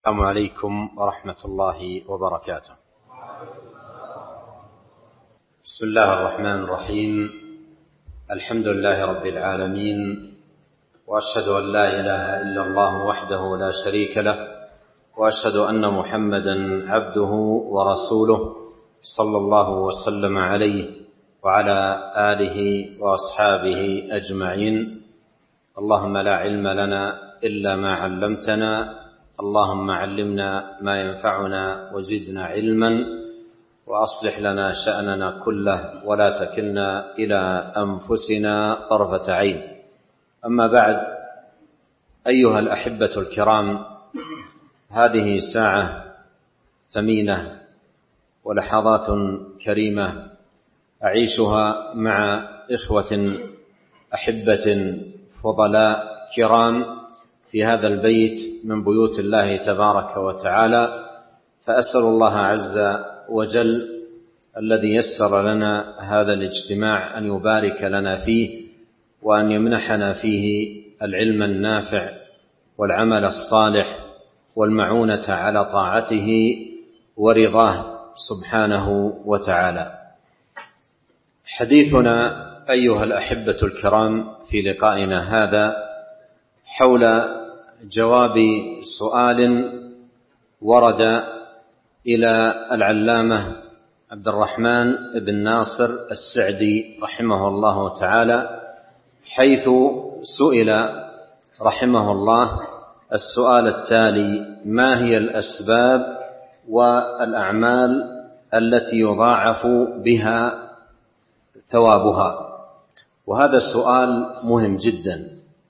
السلام عليكم ورحمة الله وبركاته. بسم الله الرحمن الرحيم. الحمد لله رب العالمين، وأشهد أن لا إله إلا الله وحده لا شريك له، وأشهد أن محمدا عبده ورسوله صلى الله وسلم عليه وعلى آله وأصحابه أجمعين. اللهم لا علم لنا إلا ما علمتنا، اللهم علمنا ما ينفعنا وزدنا علما، وأصلح لنا شأننا كله ولا تكلنا إلى أنفسنا طرفة عين. أما بعد، أيها الأحبة الكرام، هذه ساعة ثمينة ولحظات كريمة أعيشها مع إخوة أحبة فضلاء كرام في هذا البيت من بيوت الله تبارك وتعالى، فأسأل الله عز وجل الذي يسر لنا هذا الاجتماع أن يبارك لنا فيه، وأن يمنحنا فيه العلم النافع والعمل الصالح والمعونة على طاعته ورضاه سبحانه وتعالى. حديثنا أيها الأحبة الكرام في لقائنا هذا حول جواب سؤال ورد إلى العلامة عبد الرحمن بن ناصر السعدي رحمه الله تعالى، حيث سئل رحمه الله السؤال التالي: ما هي الأسباب والأعمال التي يضاعف بها ثوابها؟ وهذا السؤال مهم جدا،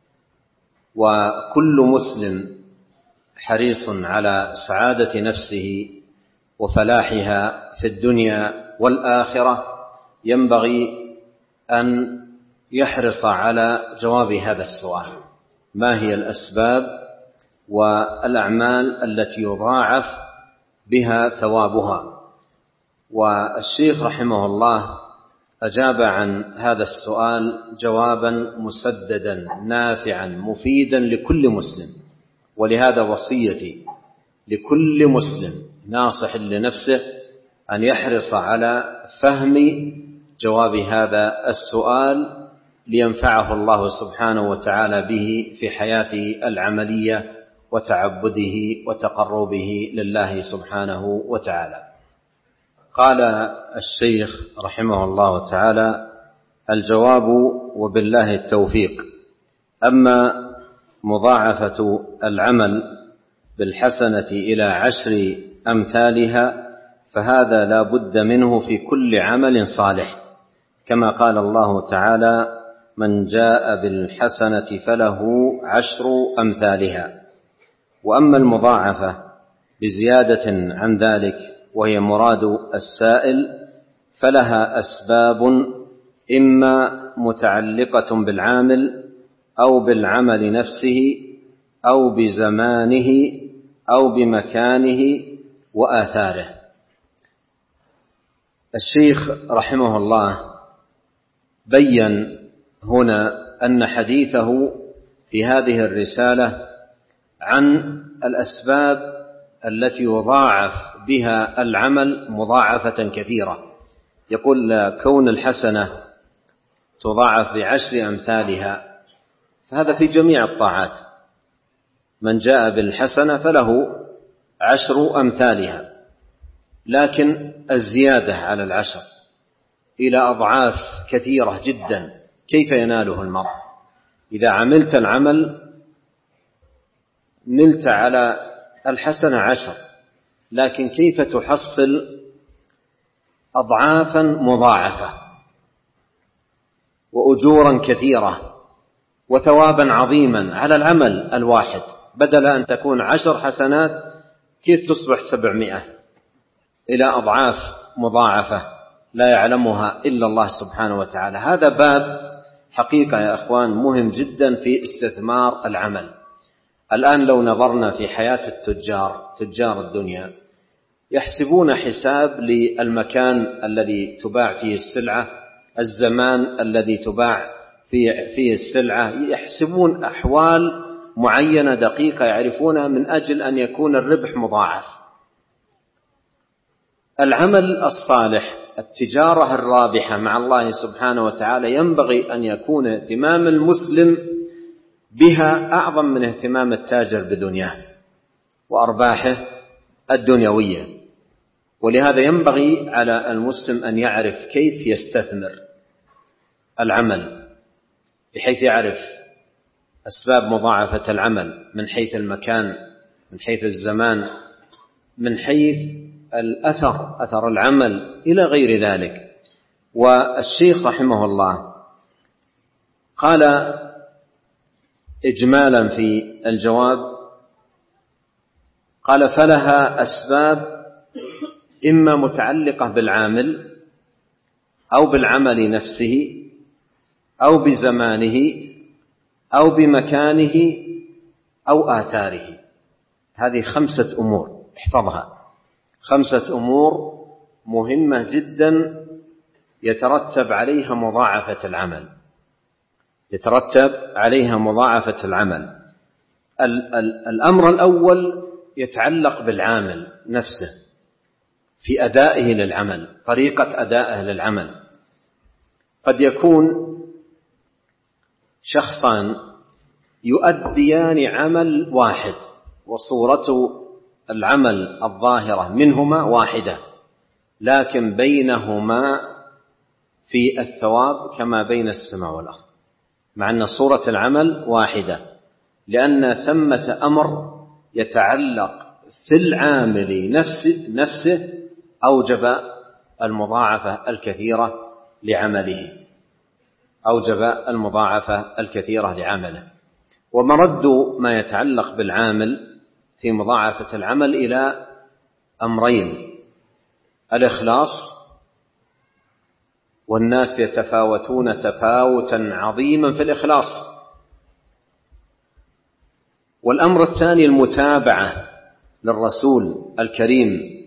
وكل مسلم حريص على سعادة نفسه وفلاحها في الدنيا والآخرة ينبغي أن يحرص على جواب هذا السؤال: ما هي الأسباب والأعمال التي يضاعف بها ثوابها؟ والشيخ رحمه الله أجاب عن هذا السؤال جوابا مسددا نافعا مفيدا لكل مسلم. ولهذا وصيتي لكل مسلم ناصح لنفسه أن يحرص على فهم جواب هذا السؤال لينفعه الله سبحانه وتعالى به في حياته العملية وتعبده وتقربه لله سبحانه وتعالى. قال الشيخ رحمه الله تعالى: الجواب وبالله التوفيق. أما مضاعفة العمل بالحسنة إلى 10 أمثالها فهذا لا بد منه في كل عمل صالح، كما قال الله تعالى: من جاء بالحسنة فله 10 أمثالها. وأما المضاعفة بزيادة عن ذلك وهي مراد السائل فلها أسباب، إما متعلقة بالعامل أو بالعمل نفسه أو بزمانه أو بمكانه وآثاره. الشيخ رحمه الله بيّن هنا أن حديثه في هذه الرسالة عن الأسباب التي يضاعف بها العمل مضاعفة كثيرة. يقول: كون الحسنة تضاعف ب10 أمثالها، فهذا في جميع الطاعات. من جاء بالحسنة فله 10 أمثالها، لكن الزيادة على 10 إلى أضعاف كثيرة جدا كيف يناله المرء؟ إذا عملت العمل نلت على الحسنة 10، لكن كيف تحصل أضعافا مضاعفة وأجورا كثيرة وثوابا عظيما على العمل الواحد؟ بدل أن تكون 10 حسنات كيف تصبح 700 إلى أضعاف مضاعفة لا يعلمها إلا الله سبحانه وتعالى. هذا باب حقيقة يا أخوان مهم جدا في استثمار العمل. الآن لو نظرنا في حياة تجار الدنيا، يحسبون حساب للمكان الذي تباع فيه السلعة، الزمان الذي تباع فيه السلعة، يحسبون أحوال معينة دقيقة يعرفونها من أجل أن يكون الربح مضاعف. العمل الصالح، التجارة الرابحة مع الله سبحانه وتعالى، ينبغي أن يكون اهتمام المسلم بها أعظم من اهتمام التاجر بدنياه وأرباحه الدنيوية. ولهذا ينبغي على المسلم أن يعرف كيف يستثمر العمل، بحيث يعرف أسباب مضاعفة العمل من حيث المكان، من حيث الزمان، من حيث الأثر، أثر العمل، إلى غير ذلك. والشيخ رحمه الله قال إجمالا في الجواب، قال: فلها أسباب إما متعلقة بالعامل أو بالعمل نفسه أو بزمانه أو بمكانه أو آثاره. هذه 5 أمور، احفظها، 5 أمور مهمة جدا يترتب عليها مضاعفة العمل، يترتب عليها مضاعفة العمل. الأمر الأول يتعلق بالعامل نفسه في أدائه للعمل، طريقة أدائه للعمل. قد يكون شخصان يؤديان عمل واحد وصورة العمل الظاهرة منهما واحدة، لكن بينهما في الثواب كما بين السماء والأرض، مع أن صورة العمل واحدة، لأن ثمة أمر يتعلق في العامل نفسه أوجب المضاعفة الكثيرة لعمله، أوجب المضاعفة الكثيرة لعمله. ومرد ما يتعلق بالعامل في مضاعفة العمل إلى أمرين: الإخلاص، والناس يتفاوتون تفاوتا عظيما في الإخلاص. والأمر الثاني المتابعة للرسول الكريم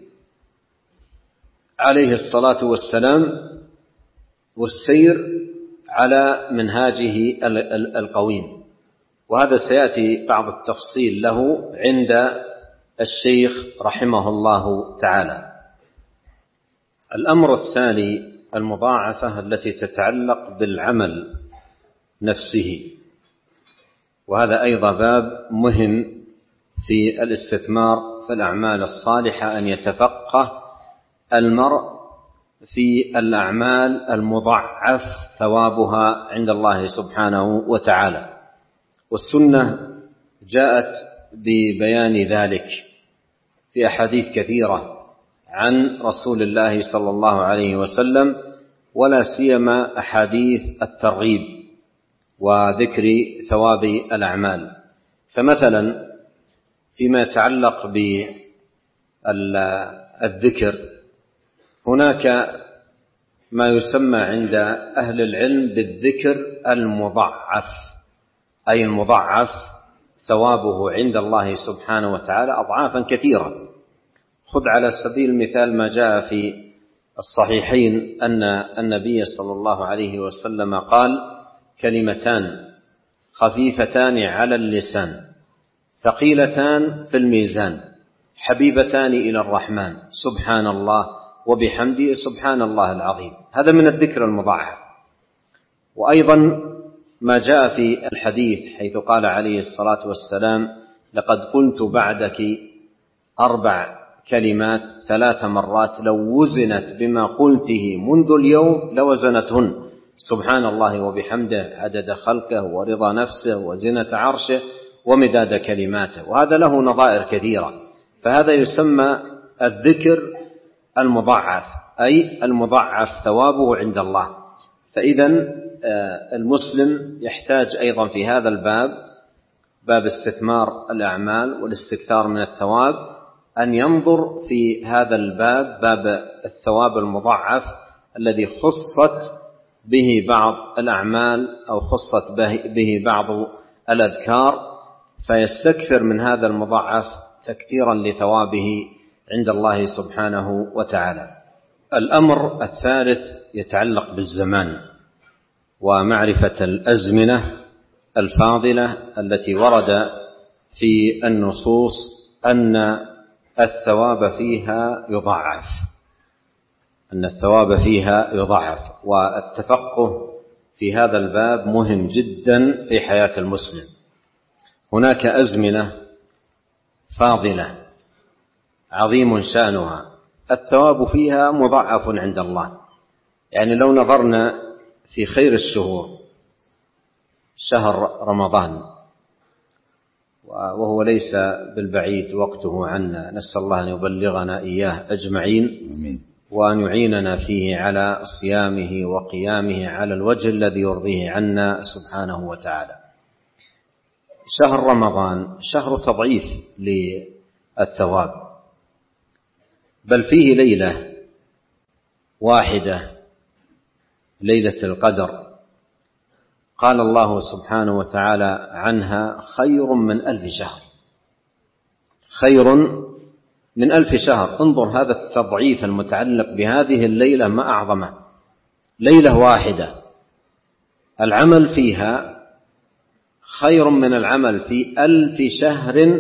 عليه الصلاة والسلام، والسير على منهاجه القويم. وهذا سيأتي بعض التفصيل له عند الشيخ رحمه الله تعالى. الأمر الثاني المضاعفة التي تتعلق بالعمل نفسه، وهذا أيضا باب مهم في الاستثمار في الأعمال الصالحة، أن يتفقه المرء في الأعمال المضاعف ثوابها عند الله سبحانه وتعالى. والسنة جاءت ببيان ذلك في أحاديث كثيرة عن رسول الله صلى الله عليه وسلم، ولا سيما أحاديث الترغيب وذكر ثواب الأعمال. فمثلا فيما يتعلق بالذكر، هناك ما يسمى عند أهل العلم بالذكر المضاعف، أي المضاعف ثوابه عند الله سبحانه وتعالى أضعافا كثيرة. خذ على سبيل المثال ما جاء في الصحيحين أن النبي صلى الله عليه وسلم قال: كلمتان خفيفتان على اللسان ثقيلتان في الميزان حبيبتان إلى الرحمن سبحان الله وبحمده سبحان الله العظيم. هذا من الذكر المضاعف. وأيضا ما جاء في الحديث حيث قال عليه الصلاة والسلام: لقد قلت بعدك 4 كلمات 3 مرات لو وزنت بما قلته منذ اليوم لوزنتهن: سبحان الله وبحمده عدد خلقه ورضا نفسه وزنة عرشه ومداد كلماته. وهذا له نظائر كثيرة. فهذا يسمى الذكر المضاعف، أي المضاعف ثوابه عند الله. فإذا المسلم يحتاج أيضا في هذا الباب، باب استثمار الأعمال والاستكثار من الثواب، أن ينظر في هذا الباب، باب الثواب المضاعف الذي خصت به بعض الأعمال أو خصت به بعض الأذكار، فيستكثر من هذا المضاعف تكثيرا لثوابه عند الله سبحانه وتعالى. الأمر الثالث يتعلق بالزمان ومعرفة الأزمنة الفاضلة التي ورد في النصوص أن الثواب فيها يضاعف، والتفقه في هذا الباب مهم جدا في حياة المسلم. هناك أزمنة فاضلة عظيم شأنها الثواب فيها مضاعف عند الله. يعني لو نظرنا في خير الشهور شهر رمضان، وهو ليس بالبعيد وقته عنا، نسأل الله أن يبلغنا إياه أجمعين، وأن يعيننا فيه على صيامه وقيامه على الوجه الذي يرضيه عنا سبحانه وتعالى. شهر رمضان شهر تضعيف للثواب، بل فيه ليلة واحدة ليلة القدر قال الله سبحانه وتعالى عنها خير من 1000 شهر، خير من 1000 شهر. انظر هذا التضعيف المتعلق بهذه الليلة ما أعظمه، ليلة واحدة العمل فيها خير من العمل في 1000 شهر،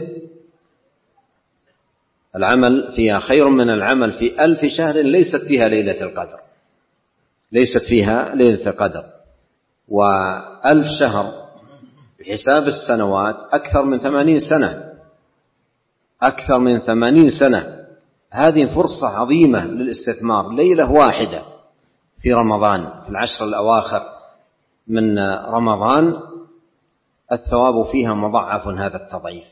العمل فيها خير من العمل في 1000 شهر ليست فيها ليلة القدر، ليست فيها ليلة القدر. و1000 شهر بحساب السنوات أكثر من 80 سنة، أكثر من 80 سنة. هذه فرصة عظيمة للاستثمار، ليلة واحدة في رمضان، في العشر الأواخر من رمضان الثواب فيها مضاعف هذا التضعيف.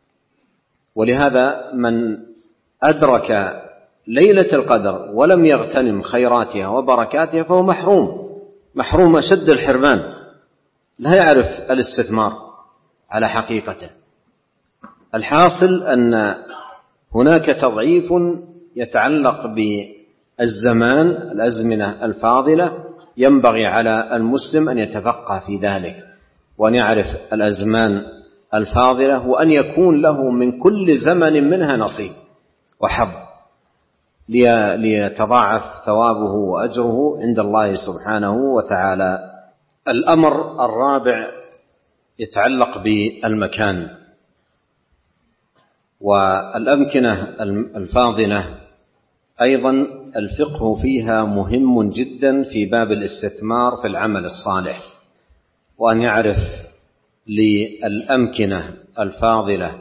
ولهذا من أدرك ليلة القدر ولم يغتنم خيراتها وبركاتها فهو محروم أشد الحرمان، لا يعرف الاستثمار على حقيقته. الحاصل أن هناك تضعيف يتعلق بالزمان، الأزمنة الفاضلة، ينبغي على المسلم أن يتفقه في ذلك وأن يعرف الأزمان الفاضلة، وأن يكون له من كل زمن منها نصيب وحظ ليتضاعف ثوابه وأجره عند الله سبحانه وتعالى. الأمر الرابع يتعلق بالمكان والأمكنة الفاضلة، أيضا الفقه فيها مهم جدا في باب الاستثمار في العمل الصالح، وأن يعرف للأمكنة الفاضلة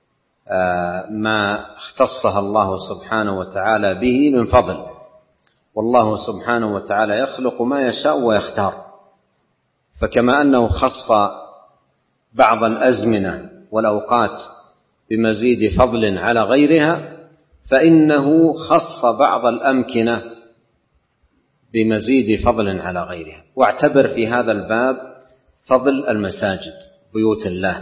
ما اختصها الله سبحانه وتعالى به من فضل. والله سبحانه وتعالى يخلق ما يشاء ويختار، فكما أنه خص بعض الأزمنة والأوقات بمزيد فضل على غيرها، فإنه خص بعض الأمكنة بمزيد فضل على غيرها. واعتبر في هذا الباب فضل المساجد، بيوت الله.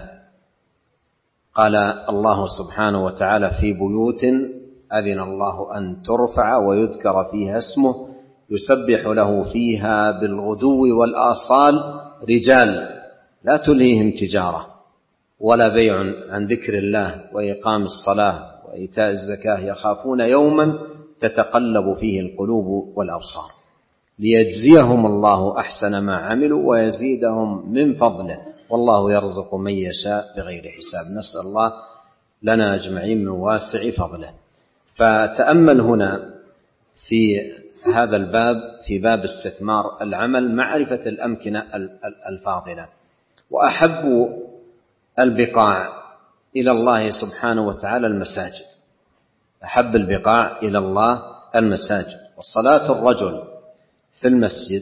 قال الله سبحانه وتعالى في بيوت أذن الله أن ترفع ويذكر فيها اسمه يسبح له فيها بالغدو والآصال رجال لا تلهيهم تجارة ولا بيع عن ذكر الله وإقام الصلاة وإيتاء الزكاة يخافون يوما تتقلب فيه القلوب والأبصار ليجزيهم الله أحسن ما عملوا ويزيدهم من فضله والله يرزق من يشاء بغير حساب. نسأل الله لنا أجمعين من واسع فضله. فتأمل هنا في هذا الباب، في باب استثمار العمل، معرفة الأمكنة الفاضلة. وأحب البقاع إلى الله سبحانه وتعالى المساجد، أحب البقاع إلى الله المساجد. وصلاة الرجل في المسجد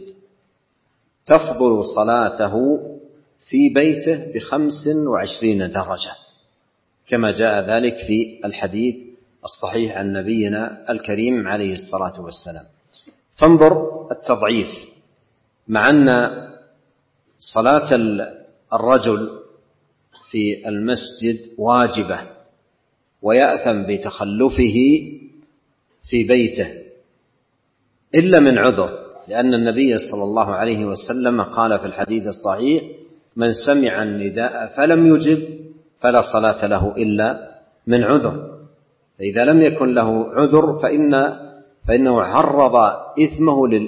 تفضل صلاته في بيته ب25 درجة كما جاء ذلك في الحديث الصحيح عن نبينا الكريم عليه الصلاة والسلام. فانظر التضعيف، مع أن صلاة الرجل في المسجد واجبة ويأثم بتخلفه في بيته إلا من عذر، لأن النبي صلى الله عليه وسلم قال في الحديث الصحيح: من سمع النداء فلم يجب فلا صلاة له إلا من عذر. فإذا لم يكن له عذر فإنه عرض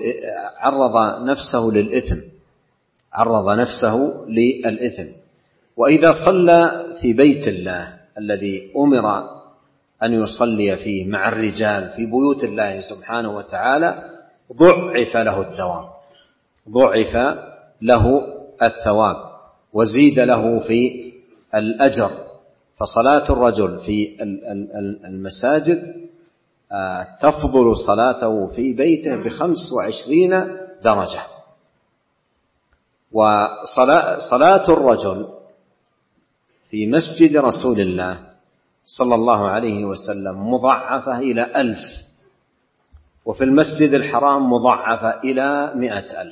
نفسه للإثم، عرض نفسه للإثم. وإذا صلى في بيت الله الذي أمر أن يصلي فيه مع الرجال في بيوت الله سبحانه وتعالى ضعف له الثواب وزيد له في الأجر. فصلاة الرجل في المساجد تفضل صلاته في بيته ب25 درجة. وصلاة الرجل في مسجد رسول الله صلى الله عليه وسلم مضاعفة إلى 1000، وفي المسجد الحرام مضاعفة إلى 100,000.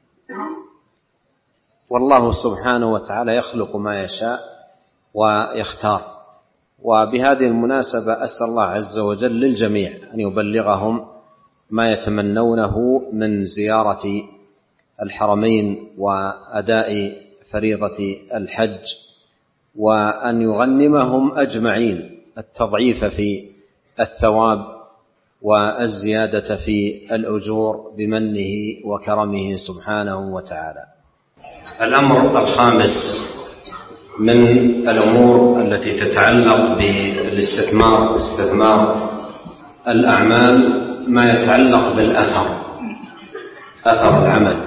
والله سبحانه وتعالى يخلق ما يشاء ويختار. وبهذه المناسبة أسأل الله عز وجل للجميع أن يبلغهم ما يتمنونه من زيارة الحرمين وأداء فريضة الحج، وأن يغنمهم أجمعين التضعيف في الثواب والزيادة في الأجور بمنه وكرمه سبحانه وتعالى. الأمر الخامس من الأمور التي تتعلق بالاستثمار، استثمار الأعمال، ما يتعلق بالأثر، أثر العمل.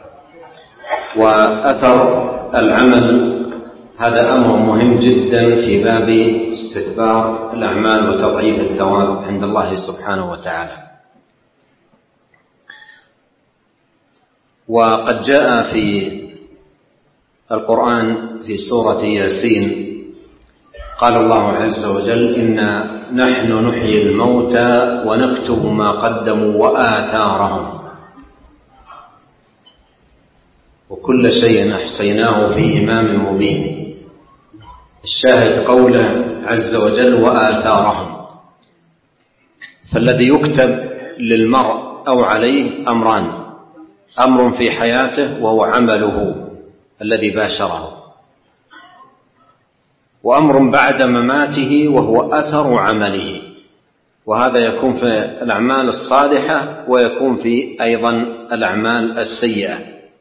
وأثر العمل هذا أمر مهم جدا في باب استثمار الأعمال وتضعيف الثواب عند الله سبحانه وتعالى. وقد جاء في القرآن في سورة ياسين قال الله عز وجل: إنا نحن نحيي الموتى ونكتب ما قدموا وآثارهم وكل شيء أحصيناه في إمام مبين. الشاهد قوله عز وجل وآثارهم. فالذي يكتب للمرء أو عليه أمران: أمر في حياته وهو عمله الذي باشره، وأمر بعد مماته وهو أثر عمله. وهذا يكون في الأعمال الصالحة ويكون في أيضا الأعمال السيئة.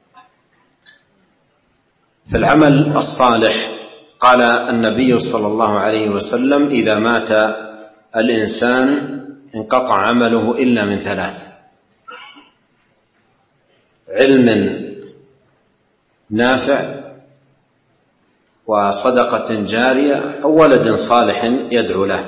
في العمل الصالح قال النبي صلى الله عليه وسلم: إذا مات الإنسان انقطع عمله إلا من 3: علم نافع، وصدقة جارية، أو ولد صالح يدعو له.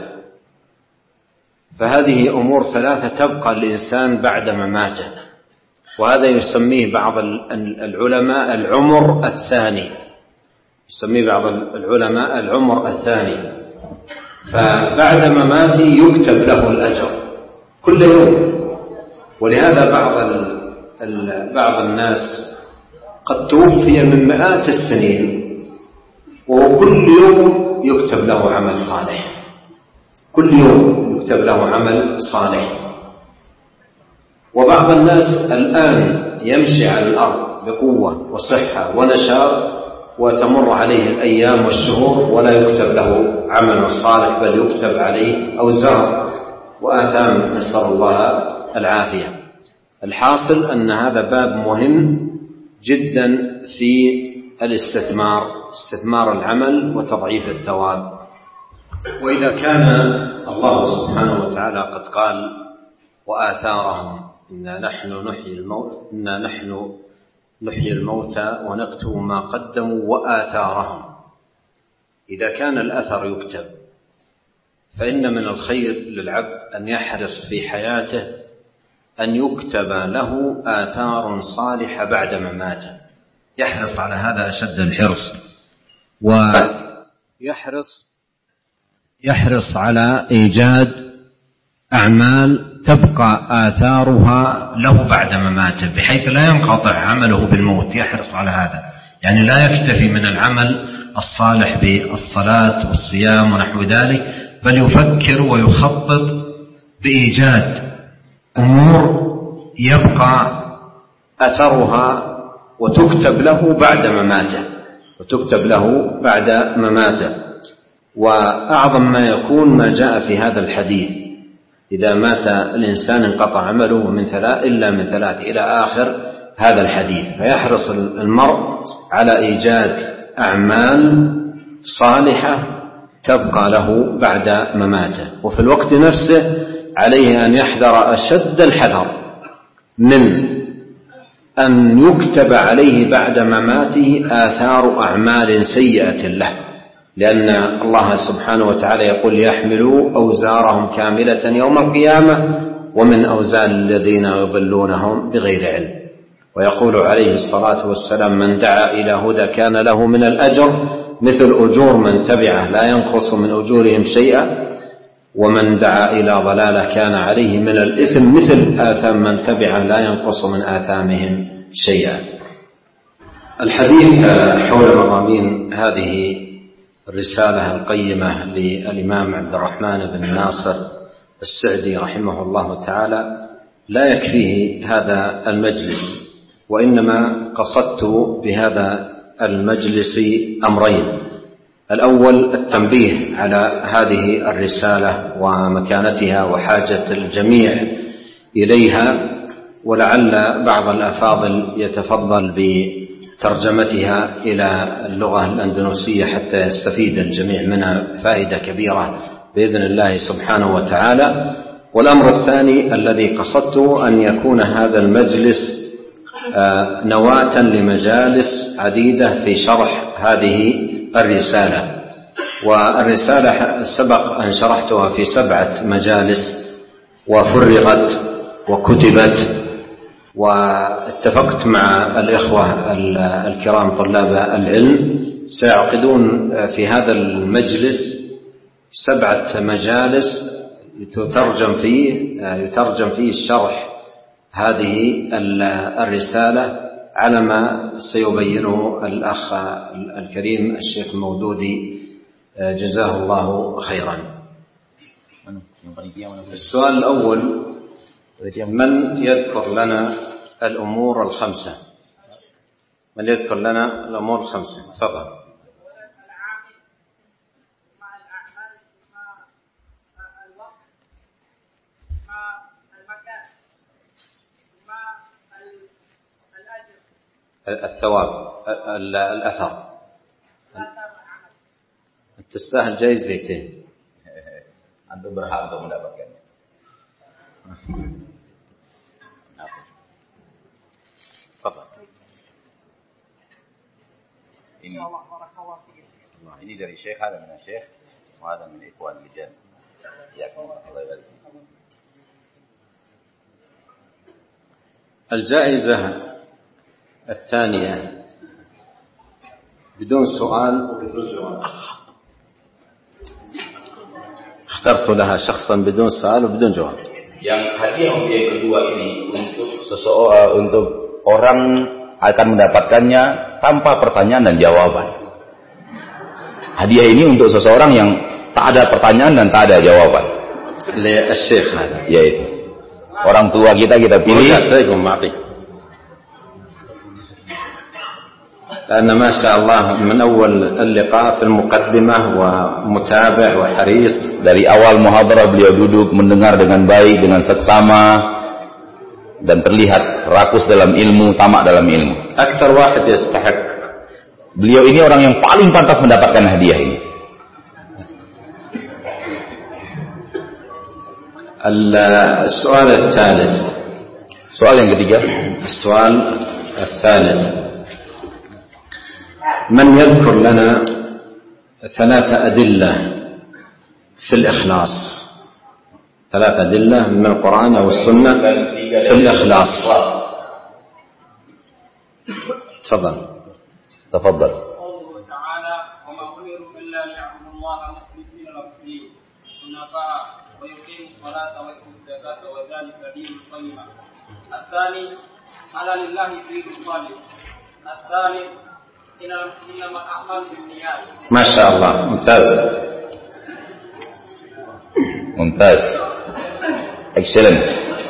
فهذه أمور 3 تبقى الإنسان بعد مماته، وهذا يسميه بعض العلماء العمر الثاني، يسميه بعض العلماء العمر الثاني. فبعد مماته يكتب له الأجر كل يوم. ولهذا بعض الناس قد توفي من مئات السنين وهو كل يوم يكتب له عمل صالح، كل يوم يكتب له عمل صالح. وبعض الناس الآن يمشي على الأرض بقوة وصحة ونشاط وتمر عليه الأيام والشهور ولا يكتب له عمل صالح، بل يكتب عليه أوزار وآثام، نسأل الله العافية. الحاصل أن هذا باب مهم جدا في الاستثمار، استثمار العمل وتضعيف الثواب. وإذا كان الله سبحانه وتعالى قد قال: وآثارهم إنا نحن نحيي الموتى ونكتب ما قدموا وآثارهم. إذا كان الأثر يكتب، فإن من الخير للعبد أن يحرص في حياته أن يكتب له آثار صالحة بعد مماته، يحرص على هذا أشد الحرص، ويحرص على إيجاد أعمال تبقى آثارها له بعد مماته بحيث لا ينقطع عمله بالموت. يحرص على هذا، يعني لا يكتفي من العمل الصالح بالصلاة والصيام ونحو ذلك، بل يفكر ويخطط بإيجاد أمور يبقى أثرها وتكتب له بعد مماته. وأعظم ما يكون ما جاء في هذا الحديث: إذا مات الإنسان انقطع عمله إلا من 3 إلى آخر هذا الحديث. فيحرص المرء على إيجاد أعمال صالحة تبقى له بعد مماته. وفي الوقت نفسه عليه أن يحذر أشد الحذر من أن يكتب عليه بعد مماته آثار أعمال سيئة له، لأن الله سبحانه وتعالى يقول يحملوا أوزارهم كاملة يوم القيامة ومن أوزار الذين يضلونهم بغير علم. ويقول عليه الصلاة والسلام من دعا إلى هدى كان له من الأجر مثل أجور من تبعه لا ينقص من أجورهم شيئا، ومن دعا إلى ضلالة كان عليه من الإثم مثل آثام من تبعه لا ينقص من آثامهم شيئا. الحديث حول مضامين هذه الرسالة القيمة للإمام عبد الرحمن بن ناصر السعدي رحمه الله تعالى لا يكفيه هذا المجلس، وإنما قصدت بهذا المجلس أمرين: الأول التنبيه على هذه الرسالة ومكانتها وحاجة الجميع إليها، ولعل بعض الأفاضل يتفضل بترجمتها إلى اللغة الأندونيسية حتى يستفيد الجميع منها فائدة كبيرة بإذن الله سبحانه وتعالى. والأمر الثاني الذي قصدته أن يكون هذا المجلس نواة لمجالس عديدة في شرح هذه الرسالة. والرسالة سبق أن شرحتها في 7 مجالس وفرغت وكتبت، واتفقت مع الإخوة الكرام طلاب العلم سيعقدون في هذا المجلس 7 مجالس يترجم فيه الشرح هذه الرسالة على ما سيبينه الأخ الكريم الشيخ المودودي جزاه الله خيرا. السؤال الأول: من يذكر لنا الأمور الخمسة؟ من يذكر لنا الأمور الخمسة؟ تفضل. الثواب، الأثر. تستاهل جايزتين. Antum berhak untuk mendapatkannya. Ini dari Syekh, ada min Syekh, wa ada min ikhwan lijan. الجائزة الثانية بدون سؤال وبدون جواب. اخترت لها شخصا بدون سؤال وبدون جواب. Yang hadiah untuk yang kedua ini untuk orang akan mendapatkannya tanpa pertanyaan dan jawaban. Hadiah ini untuk seseorang yang tak ada pertanyaan dan tak ada jawaban. Syekh hada. Yaitu orang tua kita pilih. لأن ما شاء الله من أول اللقاء في المقدمة ومتابع وحريص. Dari awal muhadarah beliau duduk mendengar dengan baik, dengan seksama, dan terlihat rakus dalam ilmu, tamak dalam ilmu. أكثر واحد يستحق. Beliau ini orang yang paling pantas mendapatkan hadiah ini. السؤال الثالث. Soal yang ketiga. السؤال الثالث: من يذكر لنا 3 أدلة في الإخلاص؟ 3 أدلة من القرآن أو السنة في الإخلاص. تفضل. تفضل. قوله تعالى: وما أمروا إلا ليعبدوا الله مخلصين له الدين حنفاء ويقيموا الصلاة ويؤتوا الزكاة وذلك دين القيمة. الثاني: على لله دين الصالح. الثالث: إنما الأعمال بالنيات. ما شاء الله، ممتاز. ممتاز. Excellent.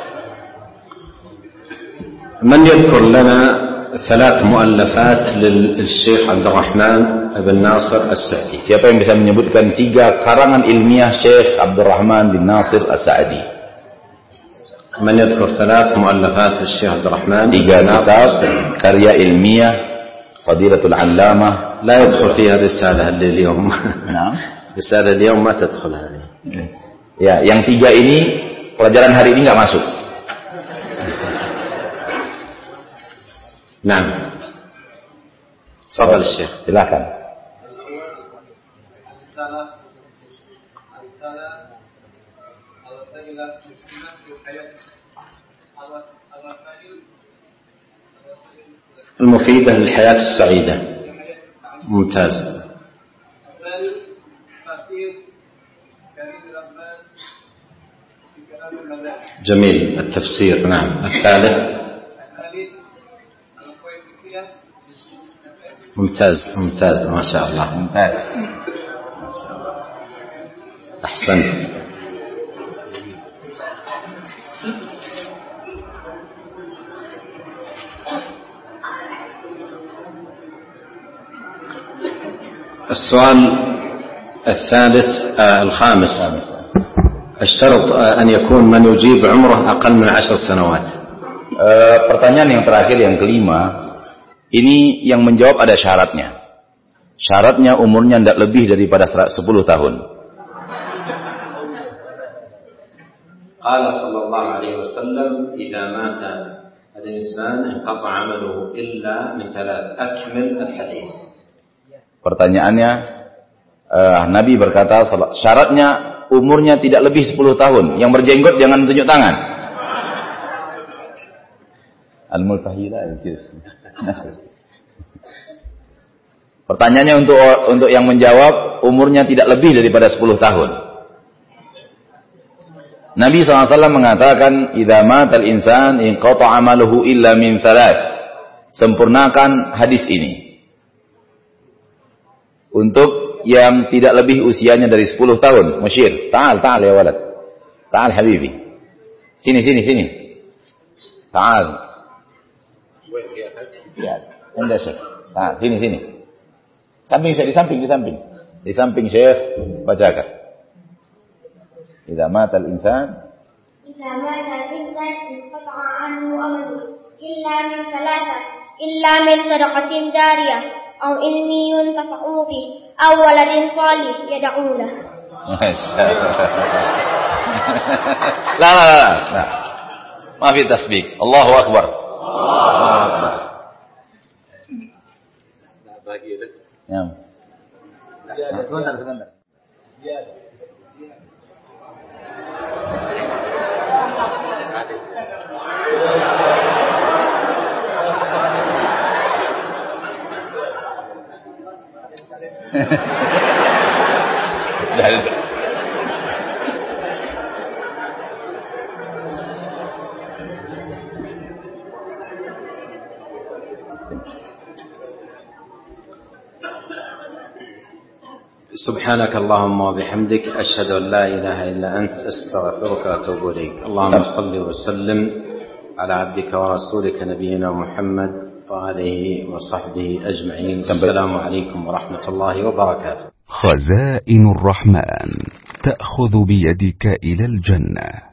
من يذكر لنا 3 مؤلفات للشيخ عبد الرحمن بن ناصر السعدي؟ Siapa yang bisa menyebutkan 3 karangan ilmiah Syekh Abdul Rahman bin Nasir As-Sa'di? من يذكر 3 مؤلفات الشيخ عبد الرحمن؟ 3 kitab karya ilmiah Fadilatul Allamah. لا يدخل فيها الرسالة اللي اليوم. Nah. الرسالة اليوم ما تدخل هذه. Ya, yang 3 ini pelajaran hari ini nggak masuk. نعم. تفضل الشيخ. Silakan. المفيدة للحياة السعيدة. ممتاز. جميل التفسير. نعم. الثالث ممتاز ممتاز ما شاء الله ممتاز. أحسنت. السؤال الثالث الخامس الشرط أن يكون من يجيب عمره أقل من 10 سنوات. Pertanyaan yang terakhir yang kelima, ini yang menjawab ada syaratnya. Syaratnya umurnya tidak lebih daripada 10 tahun. قال صلى الله عليه وسلم إذا مات الإنسان انقطع عمله إلا من 3. أكمل الحديث. Pertanyaannya, Nabi berkata syaratnya umurnya tidak lebih 10 tahun. Yang berjenggot jangan tunjuk tangan. Al-multahila. Pertanyaannya untuk yang menjawab umurnya tidak lebih daripada 10 tahun. Nabi SAW mengatakan, "Idza matal insan inqata'a 'amaluhu illa min 3." Sempurnakan hadis ini untuk yang tidak lebih usianya dari 10 tahun. Musyir, ta'al ya walad. Ta'al habibi. Sini. Ta'al. Ya, Anda Syekh. Nah, sini. Di samping Syekh, bacakan. Idza matal insan inqata'a 'anhu 'amaluhu illa min 3, illa min sadaqatin jariyah aw ilmin yuntafa'u bihi aw waladin salih yad'u lahu. La. Ma fi tasbih. Allahu akbar. Ya. Sebentar. سبحانك اللهم وبحمدك أشهد أن لا إله إلا أنت أستغفرك وأتوب إليك. اللهم صل وسلم على عبدك ورسولك نبينا محمد وآله وصحبه أجمعين. السلام عليكم ورحمة الله وبركاته. خزائن الرحمن تأخذ بيدك إلى الجنة.